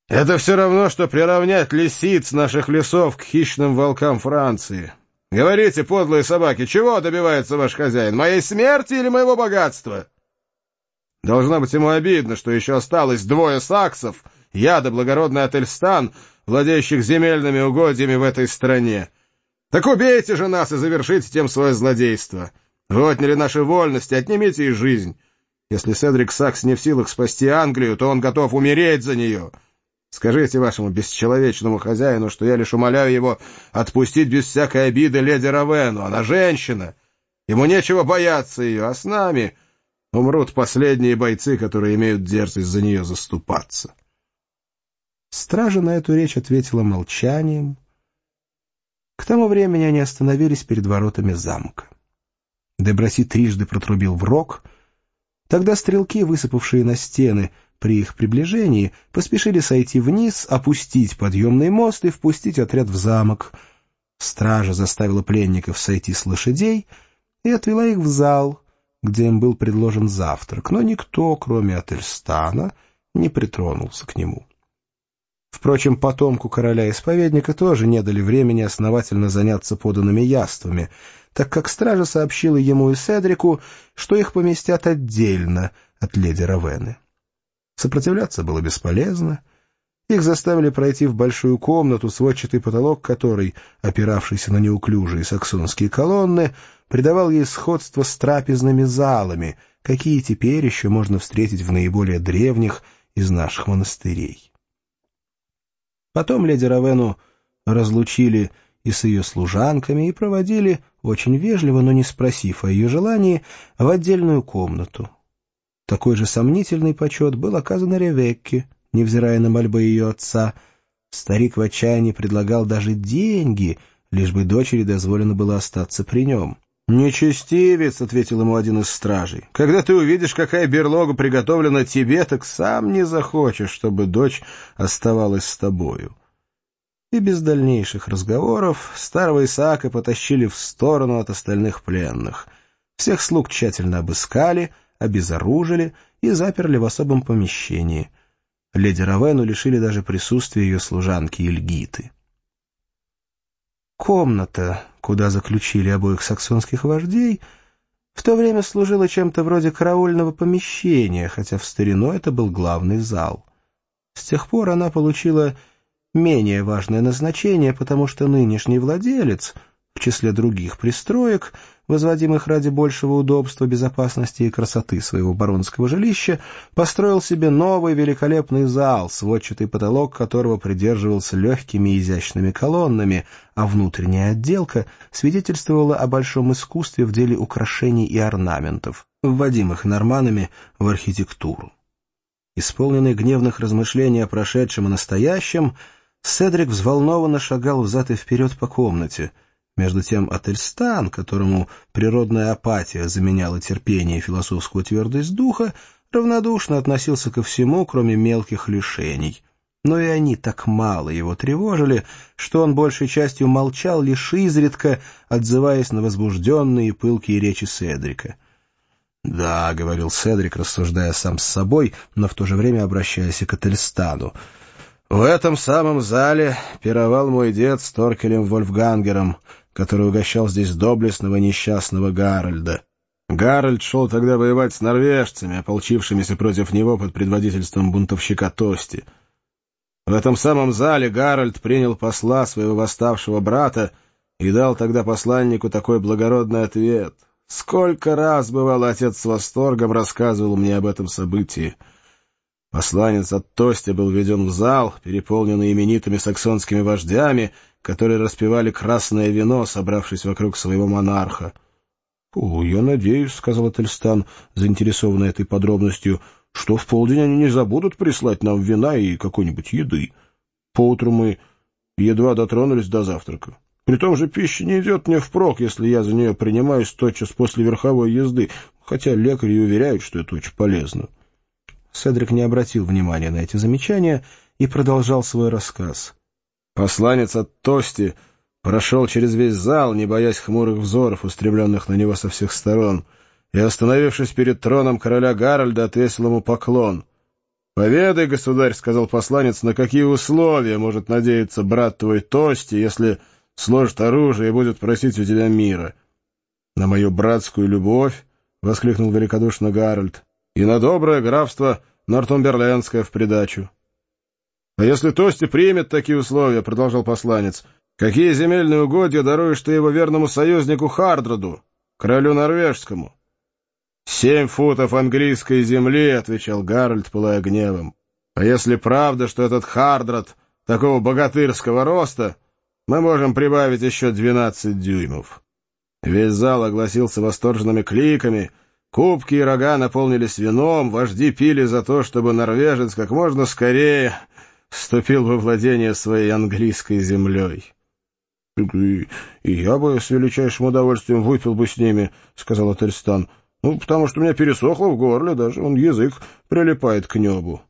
Это все равно, что приравнять лисиц наших лесов к хищным волкам Франции. Говорите, подлые собаки, чего добивается ваш хозяин? Моей смерти или моего богатства? Должно быть ему обидно, что еще осталось двое саксов, я да благородный Ательстан, владеющих земельными угодьями в этой стране. Так убейте же нас и завершите тем свое злодейство. Вы отняли наши вольности, отнимите и жизнь. Если Седрик Сакс не в силах спасти Англию, то он готов умереть за нее. Скажите вашему бесчеловечному хозяину, что я лишь умоляю его отпустить без всякой обиды леди Равенну. Она женщина. Ему нечего бояться ее, а с нами умрут последние бойцы, которые имеют дерзость за нее заступаться. Стража на эту речь ответила молчанием. К тому времени они остановились перед воротами замка. Деброси трижды протрубил в рог. Тогда стрелки, высыпавшие на стены при их приближении, поспешили сойти вниз, опустить подъемный мост и впустить отряд в замок. Стража заставила пленников сойти с лошадей и отвела их в зал, где им был предложен завтрак, но никто, кроме Ательстана, не притронулся к нему. Впрочем, потомку короля-исповедника тоже не дали времени основательно заняться поданными яствами, так как стража сообщила ему и Седрику, что их поместят отдельно от леди Равенны. Сопротивляться было бесполезно. Их заставили пройти в большую комнату, сводчатый потолок которой, опиравшийся на неуклюжие саксонские колонны, придавал ей сходство с трапезными залами, какие теперь еще можно встретить в наиболее древних из наших монастырей. Потом леди Равенну разлучили и с ее служанками и проводили, очень вежливо, но не спросив о ее желании, в отдельную комнату. Такой же сомнительный почет был оказан Ревекке, невзирая на мольбы ее отца. Старик в отчаянии предлагал даже деньги, лишь бы дочери дозволено было остаться при нем. «Нечестивец», — ответил ему один из стражей, — «когда ты увидишь, какая берлога приготовлена тебе, так сам не захочешь, чтобы дочь оставалась с тобою». И без дальнейших разговоров старого Исаака потащили в сторону от остальных пленных. Всех слуг тщательно обыскали, обезоружили и заперли в особом помещении. Леди Равенну лишили даже присутствия ее служанки Ильгиты. Комната, куда заключили обоих саксонских вождей, в то время служила чем-то вроде караульного помещения, хотя в старину это был главный зал. С тех пор она получила менее важное назначение, потому что нынешний владелец, в числе других пристроек, возводимых ради большего удобства, безопасности и красоты своего баронского жилища, построил себе новый великолепный зал, сводчатый потолок которого придерживался легкими и изящными колоннами, а внутренняя отделка свидетельствовала о большом искусстве в деле украшений и орнаментов, вводимых норманнами в архитектуру. Исполненный гневных размышлений о прошедшем и настоящем, Седрик взволнованно шагал взад и вперед по комнате. Между тем Ательстан, которому природная апатия заменяла терпение и философскую твердость духа, равнодушно относился ко всему, кроме мелких лишений. Но и они так мало его тревожили, что он большей частью молчал, лишь изредка отзываясь на возбужденные и пылкие речи Седрика. «Да», — говорил Седрик, рассуждая сам с собой, но в то же время обращаясь и к Ательстану, — «в этом самом зале пировал мой дед с Торкелем Вольфгангером, который угощал здесь доблестного несчастного Гарольда. Гарольд шел тогда воевать с норвежцами, ополчившимися против него под предводительством бунтовщика Тости. В этом самом зале Гарольд принял посла своего восставшего брата и дал тогда посланнику такой благородный ответ. Сколько раз, бывало, отец с восторгом рассказывал мне об этом событии. Посланец от Тостя был введен в зал, переполненный именитыми саксонскими вождями, которые распивали красное вино, собравшись вокруг своего монарха. — я надеюсь, — сказал Ательстан, заинтересованный этой подробностью, — что в полдень они не забудут прислать нам вина и какой-нибудь еды. Поутру мы едва дотронулись до завтрака. При том же пища не идет мне впрок, если я за нее принимаюсь тотчас после верховой езды, хотя лекари уверяют, что это очень полезно. Седрик не обратил внимания на эти замечания и продолжал свой рассказ. Посланец от Тости прошел через весь зал, не боясь хмурых взоров, устремленных на него со всех сторон, и, остановившись перед троном короля Гарольда, отвесил ему поклон. «Поведай, государь, — сказал посланец, — на какие условия может надеяться брат твой Тости, если сложит оружие и будет просить у тебя мира?» «На мою братскую любовь, — воскликнул великодушно Гарольд, — и на доброе графство Нортумберлендское в придачу». «А если Тости примет такие условия, — продолжал посланец, — какие земельные угодья даруешь ты его верному союзнику Хардраду, королю норвежскому?» «7 футов английской земли, — отвечал Гарольд, пылая гневом. «А если правда, что этот Хардрад такого богатырского роста, мы можем прибавить еще 12 дюймов». Весь зал огласился восторженными кликами, кубки и рога наполнились вином, вожди пили за то, чтобы норвежец как можно скорее вступил во владение своей английской землей. «И я бы с величайшим удовольствием выпил бы с ними, — сказал Ательстан, — потому что у меня пересохло в горле, даже язык прилипает к небу».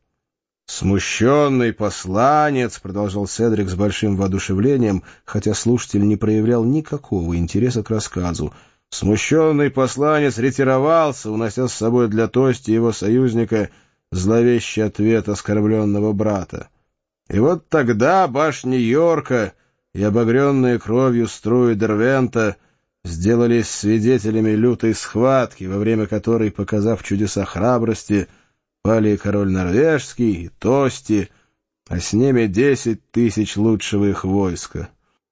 «Смущенный посланец, — продолжал Седрик с большим воодушевлением, хотя слушатель не проявлял никакого интереса к рассказу, — смущенный посланец ретировался, унося с собой для Тости его союзника зловещий ответ оскорбленного брата. И вот тогда башни Йорка и обогренные кровью струи Дервента сделались свидетелями лютой схватки, во время которой, показав чудеса храбрости, пали и король норвежский, и Тости, а с ними 10 тысяч лучшего их войска.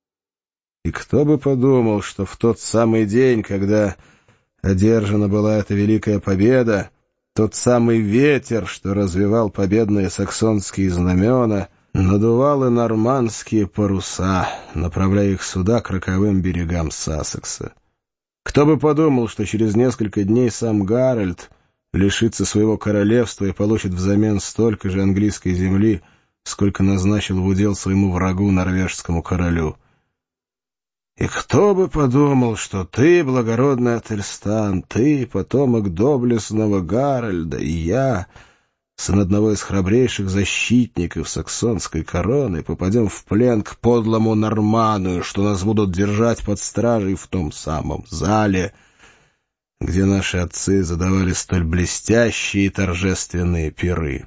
И кто бы подумал, что в тот самый день, когда одержана была эта великая победа, тот самый ветер, что развивал победные саксонские знамена, надувал и нормандские паруса, направляя их сюда к роковым берегам Сассекса. Кто бы подумал, что через несколько дней сам Гарольд лишится своего королевства и получит взамен столько же английской земли, сколько назначил в удел своему врагу, норвежскому королю. И кто бы подумал, что ты, благородный Ательстан, ты, потомок доблестного Гарольда, и я, сын одного из храбрейших защитников саксонской короны, попадем в плен к подлому норману, что нас будут держать под стражей в том самом зале, где наши отцы задавали столь блестящие и торжественные пиры.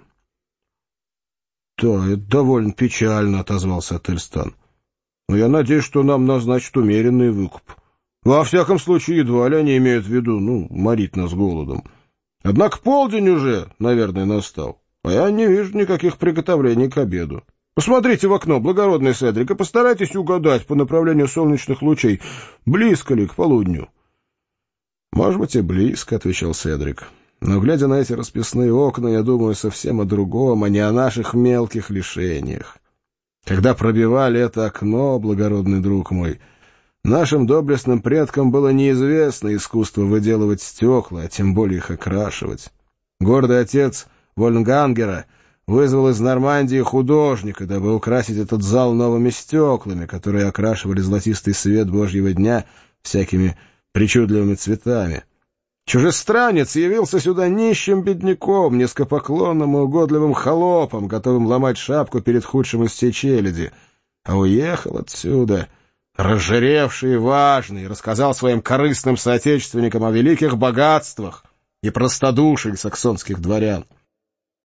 — Да, это довольно печально, — отозвался Ательстан. — Но я надеюсь, что нам назначат умеренный выкуп. Во всяком случае, едва ли они имеют в виду, морить нас голодом. Однако полдень уже, наверное, настал, а я не вижу никаких приготовлений к обеду. Посмотрите в окно, благородный Седрик, и постарайтесь угадать по направлению солнечных лучей, близко ли к полудню. — Может быть, и близко, — отвечал Седрик. — Но, глядя на эти расписные окна, я думаю совсем о другом, а не о наших мелких лишениях. Когда пробивали это окно, благородный друг мой, нашим доблестным предкам было неизвестно искусство выделывать стекла, а тем более их окрашивать. Гордый отец Вольнгангера вызвал из Нормандии художника, дабы украсить этот зал новыми стеклами, которые окрашивали золотистый свет Божьего дня всякими причудливыми цветами. Чужестранец явился сюда нищим бедняком, низкопоклонным и угодливым холопом, готовым ломать шапку перед худшим из всей челяди, а уехал отсюда разжиревший и важный, рассказал своим корыстным соотечественникам о великих богатствах и простодушии саксонских дворян.